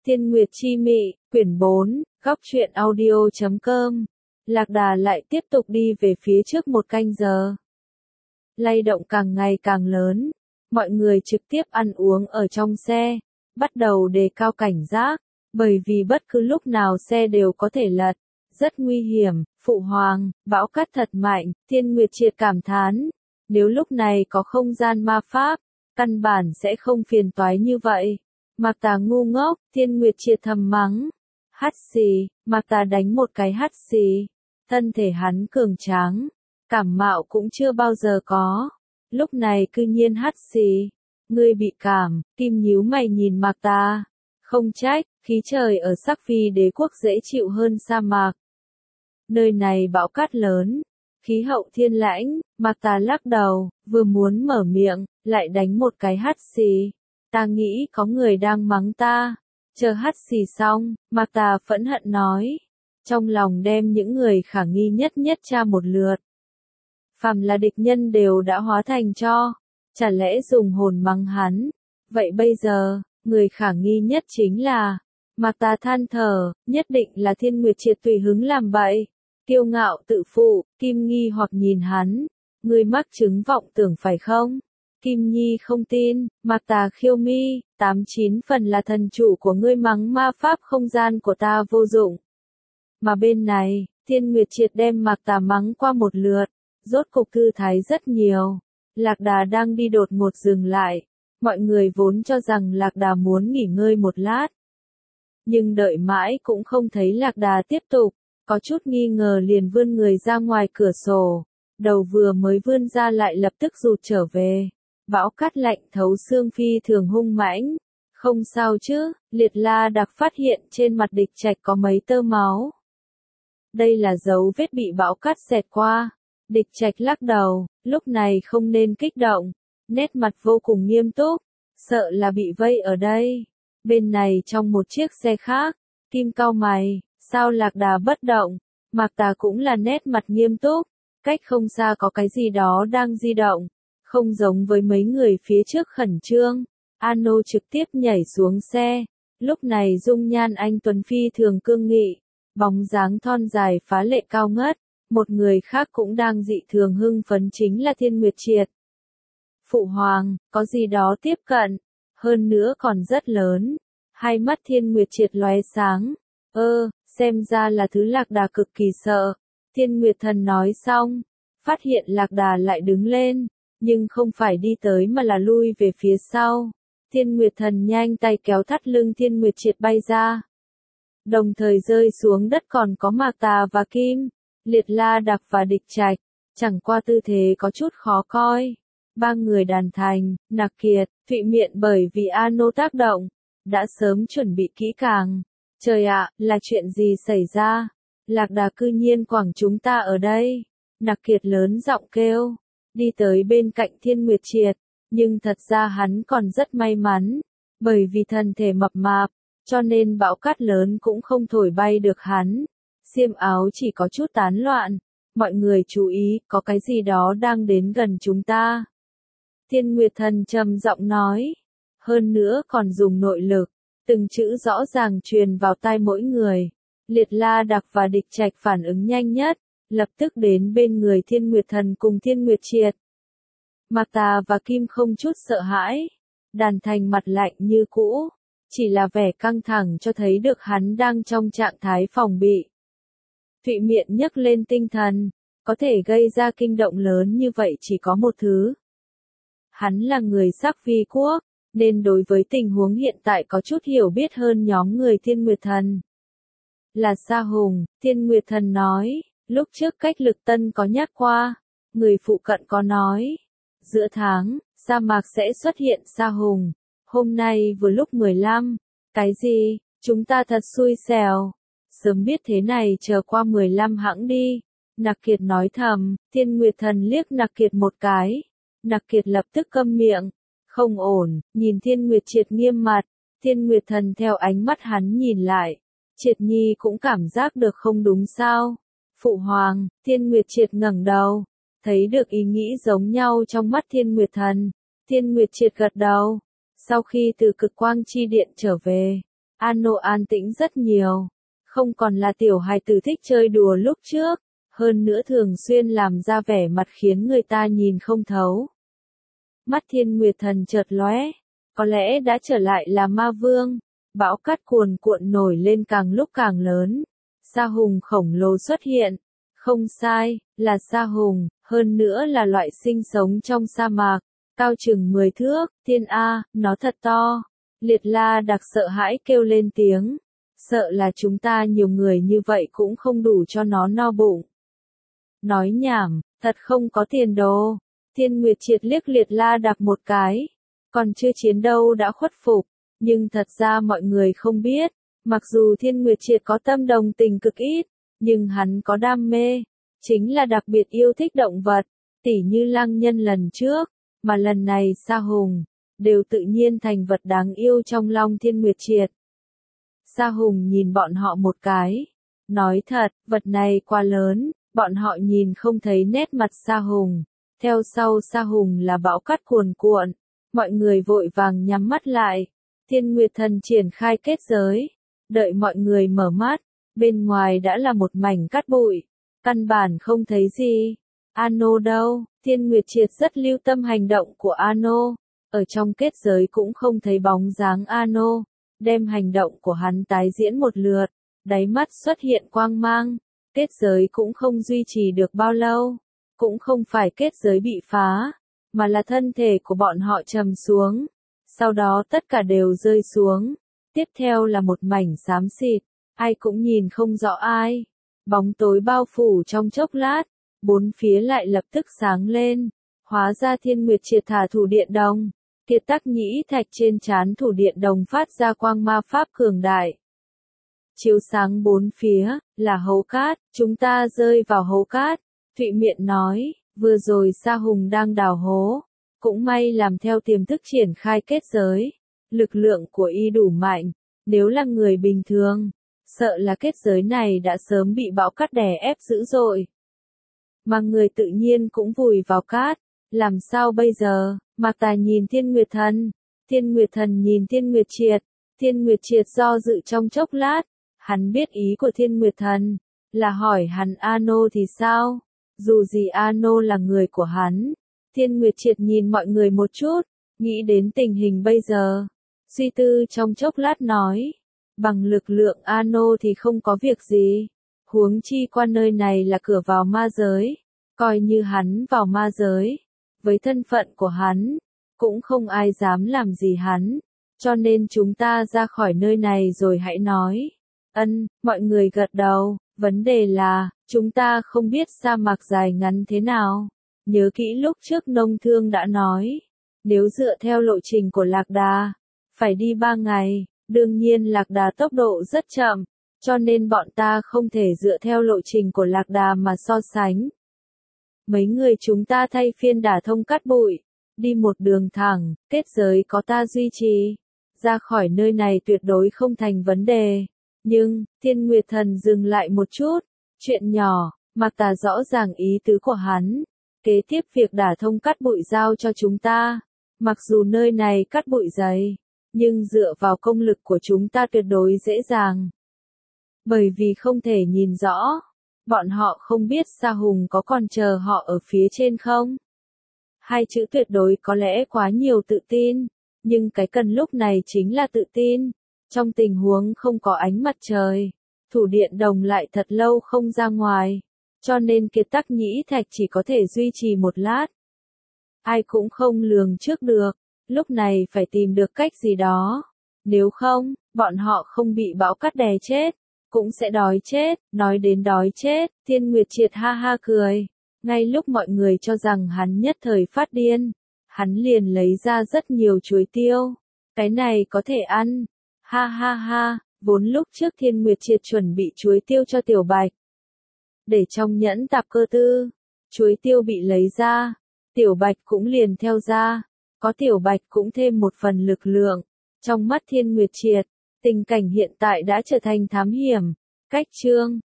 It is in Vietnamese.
Thiên Nguyệt Chi Mị, quyển 4, góc truyện audio.com. Lạc Đà lại tiếp tục đi về phía trước một canh giờ. Lay động càng ngày càng lớn, mọi người trực tiếp ăn uống ở trong xe, bắt đầu đề cao cảnh giác, bởi vì bất cứ lúc nào xe đều có thể lật, rất nguy hiểm. Phụ hoàng, bão cát thật mạnh, Thiên Nguyệt Triệt cảm thán, nếu lúc này có không gian ma pháp, căn bản sẽ không phiền toái như vậy. Mạc Tà ngu ngốc, Thiên Nguyệt Triệt thầm mắng. Hắt xì, Mạc Tà đánh một cái hắt xì. Thân thể hắn cường tráng, cảm mạo cũng chưa bao giờ có. Lúc này cư nhiên hắt xì. Ngươi bị cảm, Kim nhíu mày nhìn Mạc Tà. Không trách, khí trời ở Sắc Phi đế quốc dễ chịu hơn sa mạc. Nơi này bão cát lớn, khí hậu thiên lãnh. Mạc Tà lắc đầu, vừa muốn mở miệng, lại đánh một cái hắt xì. Ta nghĩ có người đang mắng ta. Chờ hắt xì xong, Mạc Tà phẫn hận nói. Trong lòng đem những người khả nghi nhất tra một lượt. Phàm là địch nhân đều đã hóa thành tro. Chả lẽ dùng hồn mắng hắn? Vậy bây giờ, người khả nghi nhất chính là... Mạc Tà than thở, nhất định là Thiên Nguyệt Triệt tùy hứng làm bậy. Kiêu ngạo tự phụ, Kim nghi hoặc nhìn hắn. Ngươi mắc chứng vọng tưởng phải không? Kim Nhi không tin. Mạc Tà khiêu mi, 89 phần là thần chủ của ngươi mắng ma pháp không gian của ta vô dụng. Mà bên này, Thiên Nguyệt Triệt đem Mạc Tà mắng qua một lượt, rốt cục thư thái rất nhiều. Lạc Đà đang đi đột ngột dừng lại, mọi người vốn cho rằng Lạc Đà muốn nghỉ ngơi một lát. Nhưng đợi mãi cũng không thấy Lạc Đà tiếp tục, có chút nghi ngờ liền vươn người ra ngoài cửa sổ, đầu vừa mới vươn ra lại lập tức rụt trở về. Bão cát lạnh thấu xương phi thường hung mãnh. Không sao chứ, Liệt La Đặc phát hiện trên mặt Địch Trạch có mấy tơ máu. Đây là dấu vết bị bão cát xẹt qua. Địch Trạch lắc đầu, lúc này không nên kích động. Nét mặt vô cùng nghiêm túc, sợ là bị vây ở đây. Bên này trong một chiếc xe khác, Kim cau mày, sao Lạc Đà bất động? Mạc Tà cũng là nét mặt nghiêm túc, cách không xa có cái gì đó đang di động. Không giống với mấy người phía trước khẩn trương, Ano trực tiếp nhảy xuống xe. Lúc này dung nhan anh tuấn phi thường cương nghị, bóng dáng thon dài phá lệ cao ngất. Một người khác cũng đang dị thường hưng phấn chính là Thiên Nguyệt Triệt. Phụ hoàng, có gì đó tiếp cận, hơn nữa còn rất lớn. Hai mắt Thiên Nguyệt Triệt lóe sáng. Xem ra là thứ Lạc Đà cực kỳ sợ. Thiên Nguyệt Thần nói xong, phát hiện Lạc Đà lại đứng lên. Nhưng không phải đi tới mà là lui về phía sau. Thiên Nguyệt Thần nhanh tay kéo thắt lưng Thiên Nguyệt Triệt bay ra. Đồng thời rơi xuống đất còn có Mạc Tà và Kim, Liệt La Đặc và Địch Trạch. Chẳng qua tư thế có chút khó coi. Ba người đàn thành, Nặc Kiệt, Thụy Miện bởi vì Ano tác động, đã sớm chuẩn bị kỹ càng. Trời ạ, là chuyện gì xảy ra? Lạc Đà cư nhiên quẳng chúng ta ở đây. Nặc Kiệt lớn giọng kêu. Đi tới bên cạnh Thiên Nguyệt Triệt, nhưng thật ra hắn còn rất may mắn, bởi vì thân thể mập mạp, cho nên bão cát lớn cũng không thổi bay được hắn. Xiêm áo chỉ có chút tán loạn, mọi người chú ý, có cái gì đó đang đến gần chúng ta. Thiên Nguyệt Thần trầm giọng nói, hơn nữa còn dùng nội lực, từng chữ rõ ràng truyền vào tai mỗi người. Liệt La Đặc và Địch Trạch phản ứng nhanh nhất, lập tức đến bên người Thiên Nguyệt Thần cùng Thiên Nguyệt Triệt. Mạc Tà và Kim không chút sợ hãi, đàn thành mặt lạnh như cũ, chỉ là vẻ căng thẳng cho thấy được hắn đang trong trạng thái phòng bị. Thụy Miện nhấc lên tinh thần, có thể gây ra kinh động lớn như vậy chỉ có một thứ. Hắn là người Sắc Phi quốc, nên đối với tình huống hiện tại có chút hiểu biết hơn nhóm người Thiên Nguyệt Thần. Là Sa Hùng, Thiên Nguyệt Thần nói, lúc trước Cách Lực Tân có nhắc qua, người phụ cận có nói. Giữa tháng, sa mạc sẽ xuất hiện Sa Hùng. Hôm nay vừa lúc 15. Cái gì? Chúng ta thật xui xẻo. Sớm biết thế này chờ qua 15 hẵng đi. Nặc Kiệt nói thầm. Thiên Nguyệt Thần liếc Nặc Kiệt một cái. Nặc Kiệt lập tức câm miệng. Không ổn, nhìn Thiên Nguyệt Triệt nghiêm mặt. Thiên Nguyệt Thần theo ánh mắt hắn nhìn lại. Triệt Nhi cũng cảm giác được không đúng sao. Phụ hoàng, Thiên Nguyệt Triệt ngẩng đầu. Thấy được ý nghĩ giống nhau trong mắt Thiên Nguyệt Thần. Thiên Nguyệt Triệt gật đầu. Sau khi từ cực quang chi điện trở về, Ano an tĩnh rất nhiều, không còn là tiểu hài tử thích chơi đùa lúc trước, hơn nữa thường xuyên làm ra vẻ mặt khiến người ta nhìn không thấu. Mắt Thiên Nguyệt Thần chợt lóe, có lẽ đã trở lại là ma vương. Bão cát cuồn cuộn nổi lên càng lúc càng lớn. Sa hùng khổng lồ xuất hiện. Không sai, là sa hùng, hơn nữa là loại sinh sống trong sa mạc, cao chừng 10 thước. Thiên A, nó thật to. Liệt La Đặc sợ hãi kêu lên tiếng. Sợ là chúng ta nhiều người như vậy cũng không đủ cho nó no bụng. Nói nhảm, thật không có tiền đồ. Thiên Nguyệt Triệt liếc Liệt La Đặc một cái. Còn chưa chiến đâu đã khuất phục. Nhưng thật ra mọi người không biết, mặc dù Thiên Nguyệt Triệt có tâm đồng tình cực ít, nhưng hắn có đam mê, chính là đặc biệt yêu thích động vật, tỉ như Lăng Nhân lần trước, mà lần này Sa Hùng, đều tự nhiên thành vật đáng yêu trong lòng Thiên Nguyệt Triệt. Sa Hùng nhìn bọn họ một cái, nói thật, vật này quá lớn, bọn họ nhìn không thấy nét mặt Sa Hùng, theo sau Sa Hùng là bão cát cuồn cuộn, mọi người vội vàng nhắm mắt lại. Thiên Nguyệt Thần triển khai kết giới, đợi mọi người mở mắt, bên ngoài đã là một mảnh cát bụi, căn bản không thấy gì. Ano đâu? Thiên Nguyệt Triệt rất lưu tâm hành động của Ano, ở trong kết giới cũng không thấy bóng dáng Ano, đem hành động của hắn tái diễn một lượt, đáy mắt xuất hiện quang mang, kết giới cũng không duy trì được bao lâu, cũng không phải kết giới bị phá, mà là thân thể của bọn họ trầm xuống. Sau đó tất cả đều rơi xuống. Tiếp theo là một mảnh xám xịt, ai cũng nhìn không rõ ai. Bóng tối bao phủ trong chốc lát, bốn phía lại lập tức sáng lên. Hóa ra Thiên Nguyệt Triệt thả thủ điện đồng. Kiệt Tắc Nhĩ Thạch trên trán thủ điện đồng phát ra quang ma pháp cường đại. Chiếu sáng bốn phía, là hố cát, chúng ta rơi vào hố cát. Thụy Miện nói, vừa rồi Sa Hùng đang đào hố. Cũng may làm theo tiềm thức triển khai kết giới. Lực lượng của y đủ mạnh. Nếu là người bình thường, sợ là kết giới này đã sớm bị bão cát đè ép dữ dội. Mà người tự nhiên cũng vùi vào cát. Làm sao bây giờ? Mạc Tài nhìn Thiên Nguyệt Thần. Thiên Nguyệt Thần nhìn Thiên Nguyệt Triệt. Thiên Nguyệt Triệt do dự trong chốc lát. Hắn biết ý của Thiên Nguyệt Thần. Là hỏi hắn Ano thì sao? Dù gì Ano là người của hắn. Thiên Nguyệt Triệt nhìn mọi người một chút, nghĩ đến tình hình bây giờ. Suy tư trong chốc lát nói, bằng lực lượng Ano thì không có việc gì. Huống chi qua nơi này là cửa vào ma giới. Coi như hắn vào ma giới. Với thân phận của hắn, cũng không ai dám làm gì hắn. Cho nên chúng ta ra khỏi nơi này rồi hãy nói. Ân, mọi người gật đầu. Vấn đề là, chúng ta không biết sa mạc dài ngắn thế nào. Nhớ kỹ lúc trước Nông Thương đã nói, nếu dựa theo lộ trình của Lạc Đà, phải đi 3 ngày, đương nhiên Lạc Đà tốc độ rất chậm, cho nên bọn ta không thể dựa theo lộ trình của Lạc Đà mà so sánh. Mấy người chúng ta thay phiên đả thông cát bụi, đi một đường thẳng, kết giới có ta duy trì, ra khỏi nơi này tuyệt đối không thành vấn đề. Nhưng, Thiên Nguyệt Thần dừng lại một chút, chuyện nhỏ, Mạc Tà rõ ràng ý tứ của hắn. Kế tiếp việc đả thông cát bụi giao cho chúng ta. Mặc dù nơi này cát bụi dày, nhưng dựa vào công lực của chúng ta tuyệt đối dễ dàng. Bởi vì không thể nhìn rõ, bọn họ không biết Sa Hùng có còn chờ họ ở phía trên không. Hai chữ tuyệt đối có lẽ quá nhiều tự tin, nhưng cái cần lúc này chính là tự tin. Trong tình huống không có ánh mặt trời, thủ điện đồng lại thật lâu không ra ngoài. Cho nên Kiệt Tắc Nhĩ Thạch chỉ có thể duy trì một lát. Ai cũng không lường trước được, lúc này phải tìm được cách gì đó. Nếu không, bọn họ không bị bão cát đè chết, cũng sẽ đói chết. Nói đến đói chết, Thiên Nguyệt Triệt ha ha cười. Ngay lúc mọi người cho rằng hắn nhất thời phát điên, hắn liền lấy ra rất nhiều chuối tiêu. Cái này có thể ăn. Ha ha ha, vốn lúc trước Thiên Nguyệt Triệt chuẩn bị chuối tiêu cho Tiểu Bạch. Để trong nhẫn tạp cơ tư, chuối tiêu bị lấy ra, Tiểu Bạch cũng liền theo ra, có Tiểu Bạch cũng thêm một phần lực lượng. Trong mắt Thiên Nguyệt Triệt, tình cảnh hiện tại đã trở thành thám hiểm. Cách chương